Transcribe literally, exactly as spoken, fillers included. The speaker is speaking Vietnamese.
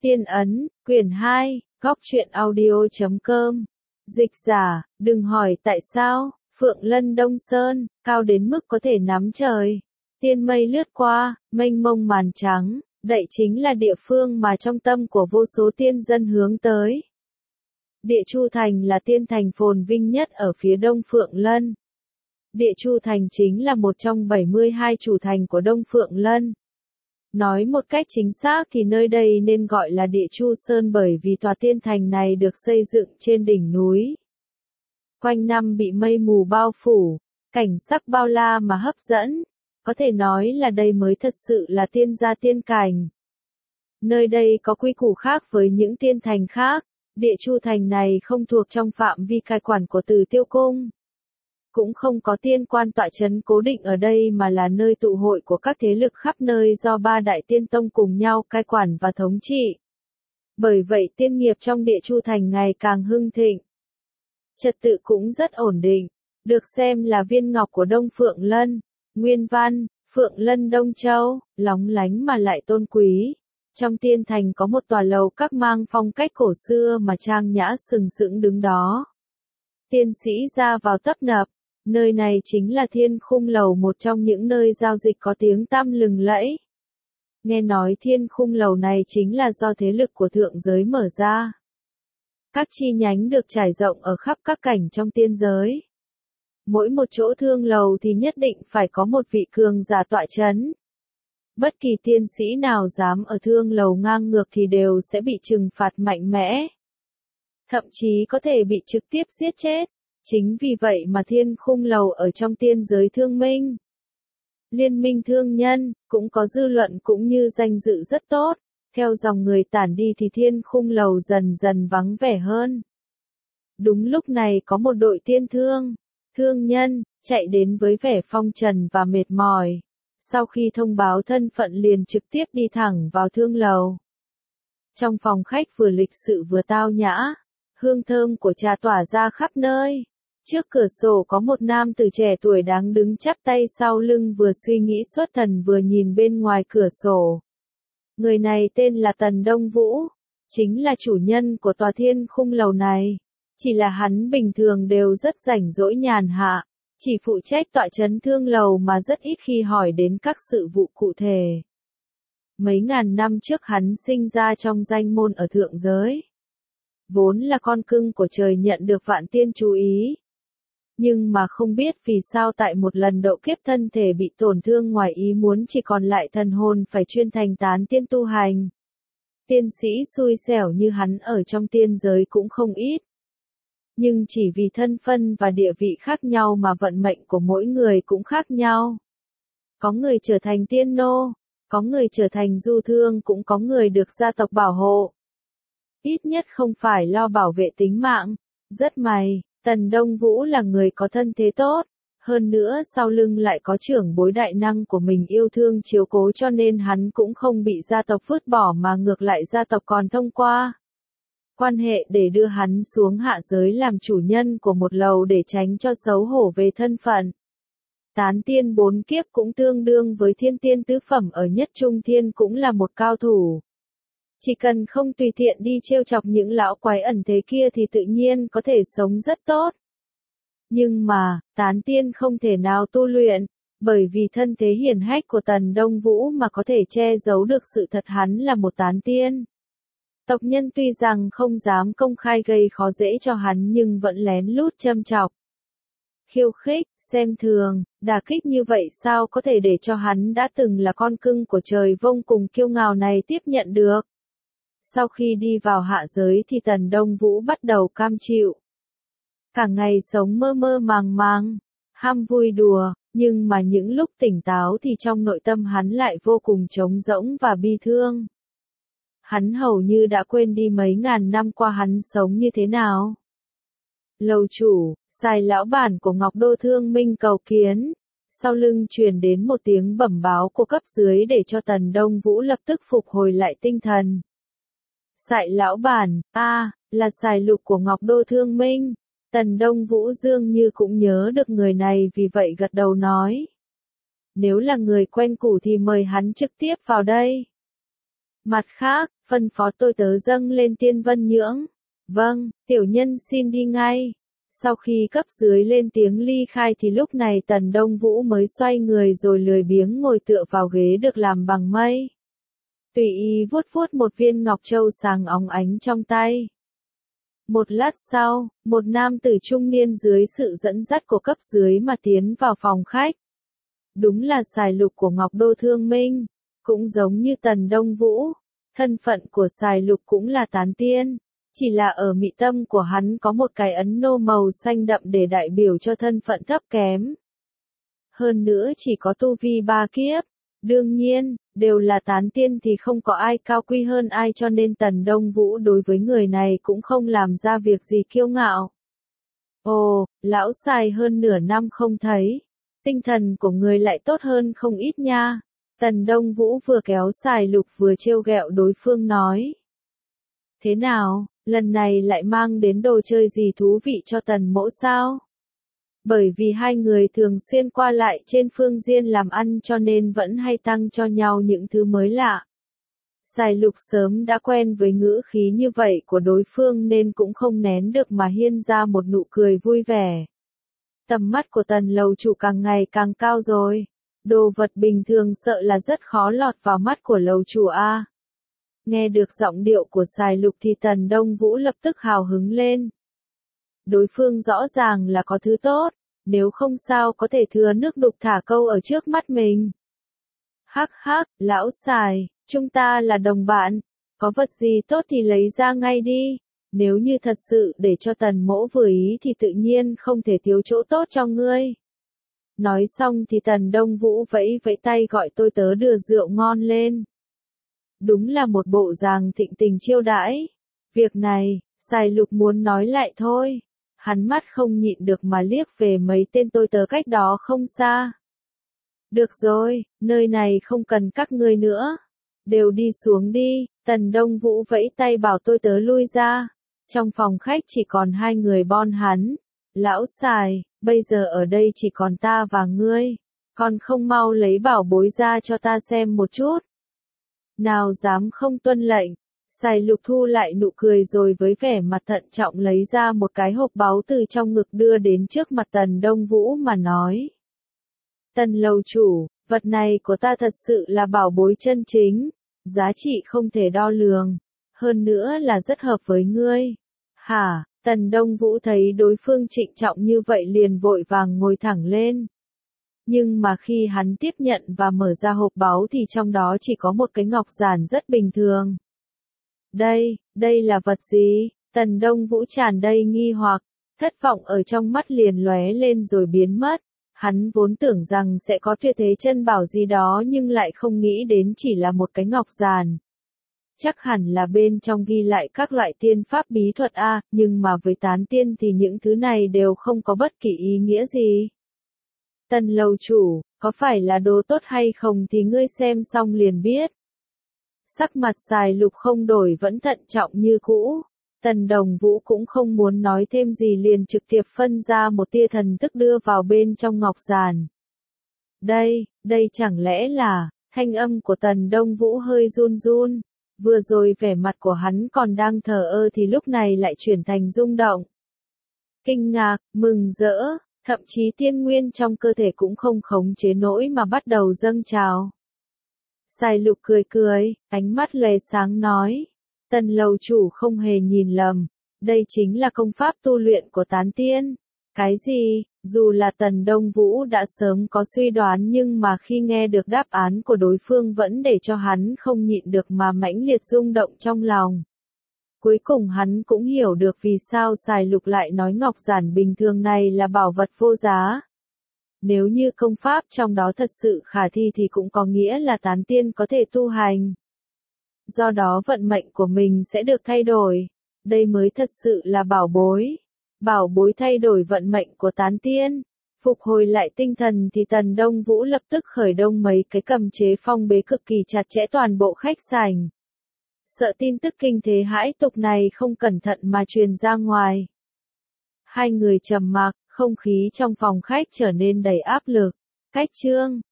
Tiên ấn, quyển hai, góc truyện audio chấm com. Dịch giả, đừng hỏi tại sao, Phượng Lân Đông Sơn, cao đến mức có thể nắm trời. Tiên mây lướt qua, mênh mông màn trắng, đậy chính là địa phương mà trong tâm của vô số tiên dân hướng tới. Địa Chu Thành là tiên thành phồn vinh nhất ở phía đông Phượng Lân. Địa Chu Thành chính là một trong bảy mươi hai chủ thành của Đông Phượng Lân. Nói một cách chính xác thì nơi đây nên gọi là Địa Chu Sơn bởi vì tòa tiên thành này được xây dựng trên đỉnh núi. Quanh năm bị mây mù bao phủ, cảnh sắc bao la mà hấp dẫn, có thể nói là đây mới thật sự là tiên gia tiên cảnh. Nơi đây có quy củ khác với những tiên thành khác, Địa Chu Thành này không thuộc trong phạm vi cai quản của Từ Tiêu Cung. Cũng không có tiên quan tọa chấn cố định ở đây mà là nơi tụ hội của các thế lực khắp nơi do ba đại tiên tông cùng nhau cai quản và thống trị. Bởi vậy tiên nghiệp trong Địa Chu Thành ngày càng hưng thịnh. Trật tự cũng rất ổn định, được xem là viên ngọc của Đông Phượng Lân, Nguyên Văn, Phượng Lân Đông Châu, lóng lánh mà lại tôn quý. Trong tiên thành có một tòa lầu các mang phong cách cổ xưa mà trang nhã sừng sững đứng đó. Tiên sĩ ra vào tấp nập. Nơi này chính là Thiên Khung Lầu, một trong những nơi giao dịch có tiếng tăm lừng lẫy. Nghe nói Thiên Khung Lầu này chính là do thế lực của thượng giới mở ra. Các chi nhánh được trải rộng ở khắp các cảnh trong tiên giới. Mỗi một chỗ thương lầu thì nhất định phải có một vị cường giả tọa chấn. Bất kỳ tiên sĩ nào dám ở thương lầu ngang ngược thì đều sẽ bị trừng phạt mạnh mẽ. Thậm chí có thể bị trực tiếp giết chết. Chính vì vậy mà Thiên Khung Lầu ở trong tiên giới thương minh, liên minh thương nhân, cũng có dư luận cũng như danh dự rất tốt. Theo dòng người tản đi thì Thiên Khung Lầu dần dần vắng vẻ hơn. Đúng lúc này có một đội tiên thương, thương nhân, chạy đến với vẻ phong trần và mệt mỏi. Sau khi thông báo thân phận liền trực tiếp đi thẳng vào thương lầu. Trong phòng khách vừa lịch sự vừa tao nhã, hương thơm của trà tỏa ra khắp nơi. Trước cửa sổ có một nam tử trẻ tuổi đang đứng chắp tay sau lưng vừa suy nghĩ xuất thần vừa nhìn bên ngoài cửa sổ. Người này tên là Tần Đông Vũ, chính là chủ nhân của tòa Thiên Khung Lầu này. Chỉ là hắn bình thường đều rất rảnh rỗi nhàn hạ, chỉ phụ trách tọa chấn thương lầu mà rất ít khi hỏi đến các sự vụ cụ thể. Mấy ngàn năm trước hắn sinh ra trong danh môn ở thượng giới. Vốn là con cưng của trời nhận được vạn tiên chú ý. Nhưng mà không biết vì sao tại một lần độ kiếp thân thể bị tổn thương ngoài ý muốn chỉ còn lại thần hồn phải chuyên thành tán tiên tu hành. Tiên sĩ xui xẻo như hắn ở trong tiên giới cũng không ít. Nhưng chỉ vì thân phân và địa vị khác nhau mà vận mệnh của mỗi người cũng khác nhau. Có người trở thành tiên nô, có người trở thành du thương, cũng có người được gia tộc bảo hộ. Ít nhất không phải lo bảo vệ tính mạng. Rất may, Tần Đông Vũ là người có thân thế tốt, hơn nữa sau lưng lại có trưởng bối đại năng của mình yêu thương chiếu cố cho nên hắn cũng không bị gia tộc vứt bỏ mà ngược lại gia tộc còn thông qua quan hệ để đưa hắn xuống hạ giới làm chủ nhân của một lầu để tránh cho xấu hổ về thân phận. Tán tiên bốn kiếp cũng tương đương với thiên tiên tứ phẩm ở nhất trung thiên cũng là một cao thủ. Chỉ cần không tùy tiện đi trêu chọc những lão quái ẩn thế kia thì tự nhiên có thể sống rất tốt. Nhưng mà, tán tiên không thể nào tu luyện, bởi vì thân thế hiển hách của Tần Đông Vũ mà có thể che giấu được sự thật hắn là một tán tiên. Tộc nhân tuy rằng không dám công khai gây khó dễ cho hắn nhưng vẫn lén lút châm chọc. Khiêu khích, xem thường, đả kích như vậy sao có thể để cho hắn đã từng là con cưng của trời vông cùng kiêu ngạo này tiếp nhận được. Sau khi đi vào hạ giới thì Tần Đông Vũ bắt đầu cam chịu. Cả ngày sống mơ mơ màng màng, ham vui đùa, nhưng mà những lúc tỉnh táo thì trong nội tâm hắn lại vô cùng trống rỗng và bi thương. Hắn hầu như đã quên đi mấy ngàn năm qua hắn sống như thế nào. Lầu chủ, Sài lão bản của Ngọc Đô Thương Minh cầu kiến. Sau lưng truyền đến một tiếng bẩm báo của cấp dưới để cho Tần Đông Vũ lập tức phục hồi lại tinh thần. Sài lão bản, a, à, là Sài Lục của Ngọc Đô Thương Minh. Tần Đông Vũ dường như cũng nhớ được người này vì vậy gật đầu nói. Nếu là người quen cũ thì mời hắn trực tiếp vào đây. Mặt khác, phân phó tôi tớ dâng lên tiên vân nhưỡng. Vâng, tiểu nhân xin đi ngay. Sau khi cấp dưới lên tiếng ly khai thì lúc này Tần Đông Vũ mới xoay người rồi lười biếng ngồi tựa vào ghế được làm bằng mây. Tùy ý vuốt vuốt một viên ngọc châu sáng óng ánh trong tay. Một lát sau, một nam tử trung niên dưới sự dẫn dắt của cấp dưới mà tiến vào phòng khách. Đúng là Sài Lục của Ngọc Đô Thương Minh, cũng giống như Tần Đông Vũ, thân phận của Sài Lục cũng là tán tiên, chỉ là ở mị tâm của hắn có một cái ấn nô màu xanh đậm để đại biểu cho thân phận thấp kém. Hơn nữa chỉ có tu vi ba kiếp, đương nhiên, đều là tán tiên thì không có ai cao quý hơn ai cho nên Tần Đông Vũ đối với người này cũng không làm ra việc gì kiêu ngạo. Ồ, lão Sài hơn nửa năm không thấy, tinh thần của người lại tốt hơn không ít nha. Tần Đông Vũ vừa kéo Sài Lục vừa trêu ghẹo đối phương nói. Thế nào, lần này lại mang đến đồ chơi gì thú vị cho Tần mỗ sao? Bởi vì hai người thường xuyên qua lại trên phương diện làm ăn cho nên vẫn hay tăng cho nhau những thứ mới lạ. Sài Lục sớm đã quen với ngữ khí như vậy của đối phương nên cũng không nén được mà hiên ra một nụ cười vui vẻ. Tầm mắt của Tần lầu chủ càng ngày càng cao rồi. Đồ vật bình thường sợ là rất khó lọt vào mắt của lầu chủ a. Nghe được giọng điệu của Sài Lục thì Tần Đông Vũ lập tức hào hứng lên. Đối phương rõ ràng là có thứ tốt, nếu không sao có thể thừa nước đục thả câu ở trước mắt mình. Hắc hắc, lão Sài, chúng ta là đồng bạn, có vật gì tốt thì lấy ra ngay đi, nếu như thật sự để cho Tần mỗ vừa ý thì tự nhiên không thể thiếu chỗ tốt cho ngươi. Nói xong thì Tần Đông Vũ vẫy vẫy tay gọi tôi tớ đưa rượu ngon lên. Đúng là một bộ dáng thịnh tình chiêu đãi. Việc này, Sài Lục muốn nói lại thôi. Hắn mắt không nhịn được mà liếc về mấy tên tôi tớ cách đó không xa. Được rồi, nơi này không cần các ngươi nữa. Đều đi xuống đi, Tần Đông Vũ vẫy tay bảo tôi tớ lui ra. Trong phòng khách chỉ còn hai người bon hắn. Lão Sài, bây giờ ở đây chỉ còn ta và ngươi. Còn không mau lấy bảo bối ra cho ta xem một chút. Nào dám không tuân lệnh. Sài Lục thu lại nụ cười rồi với vẻ mặt thận trọng lấy ra một cái hộp báu từ trong ngực đưa đến trước mặt Tần Đông Vũ mà nói. Tần lầu chủ, vật này của ta thật sự là bảo bối chân chính, giá trị không thể đo lường, hơn nữa là rất hợp với ngươi. Hả, Tần Đông Vũ thấy đối phương trịnh trọng như vậy liền vội vàng ngồi thẳng lên. Nhưng mà khi hắn tiếp nhận và mở ra hộp báu thì trong đó chỉ có một cái ngọc giản rất bình thường. Đây, đây là vật gì? Tần Đông Vũ tràn đầy nghi hoặc, thất vọng ở trong mắt liền lóe lên rồi biến mất. Hắn vốn tưởng rằng sẽ có tuyệt thế chân bảo gì đó nhưng lại không nghĩ đến chỉ là một cái ngọc giản. Chắc hẳn là bên trong ghi lại các loại tiên pháp bí thuật a, nhưng mà với tán tiên thì những thứ này đều không có bất kỳ ý nghĩa gì. Tần lầu chủ, có phải là đồ tốt hay không thì ngươi xem xong liền biết. Sắc mặt Sài Lục không đổi vẫn thận trọng như cũ. Tần Đồng Vũ cũng không muốn nói thêm gì liền trực tiếp phân ra một tia thần thức đưa vào bên trong ngọc giản. Đây, đây chẳng lẽ là, thanh âm của Tần Đông Vũ hơi run run. Vừa rồi vẻ mặt của hắn còn đang thờ ơ thì lúc này lại chuyển thành rung động. Kinh ngạc, mừng rỡ, thậm chí tiên nguyên trong cơ thể cũng không khống chế nổi mà bắt đầu dâng trào. Sài Lục cười cười, ánh mắt lóe sáng nói. Tần lầu chủ không hề nhìn lầm, đây chính là công pháp tu luyện của tán tiên. Cái gì, dù là Tần Đông Vũ đã sớm có suy đoán nhưng mà khi nghe được đáp án của đối phương vẫn để cho hắn không nhịn được mà mãnh liệt rung động trong lòng. Cuối cùng hắn cũng hiểu được vì sao Sài Lục lại nói ngọc giản bình thường này là bảo vật vô giá. Nếu như công pháp trong đó thật sự khả thi thì cũng có nghĩa là tán tiên có thể tu hành. Do đó vận mệnh của mình sẽ được thay đổi. Đây mới thật sự là bảo bối. Bảo bối thay đổi vận mệnh của tán tiên. Phục hồi lại tinh thần thì Tần Đông Vũ lập tức khởi động mấy cái cầm chế phong bế cực kỳ chặt chẽ toàn bộ khách sảnh. Sợ tin tức kinh thế hãi tục này không cẩn thận mà truyền ra ngoài. Hai người trầm mặc, không khí trong phòng khách trở nên đầy áp lực. Cách chương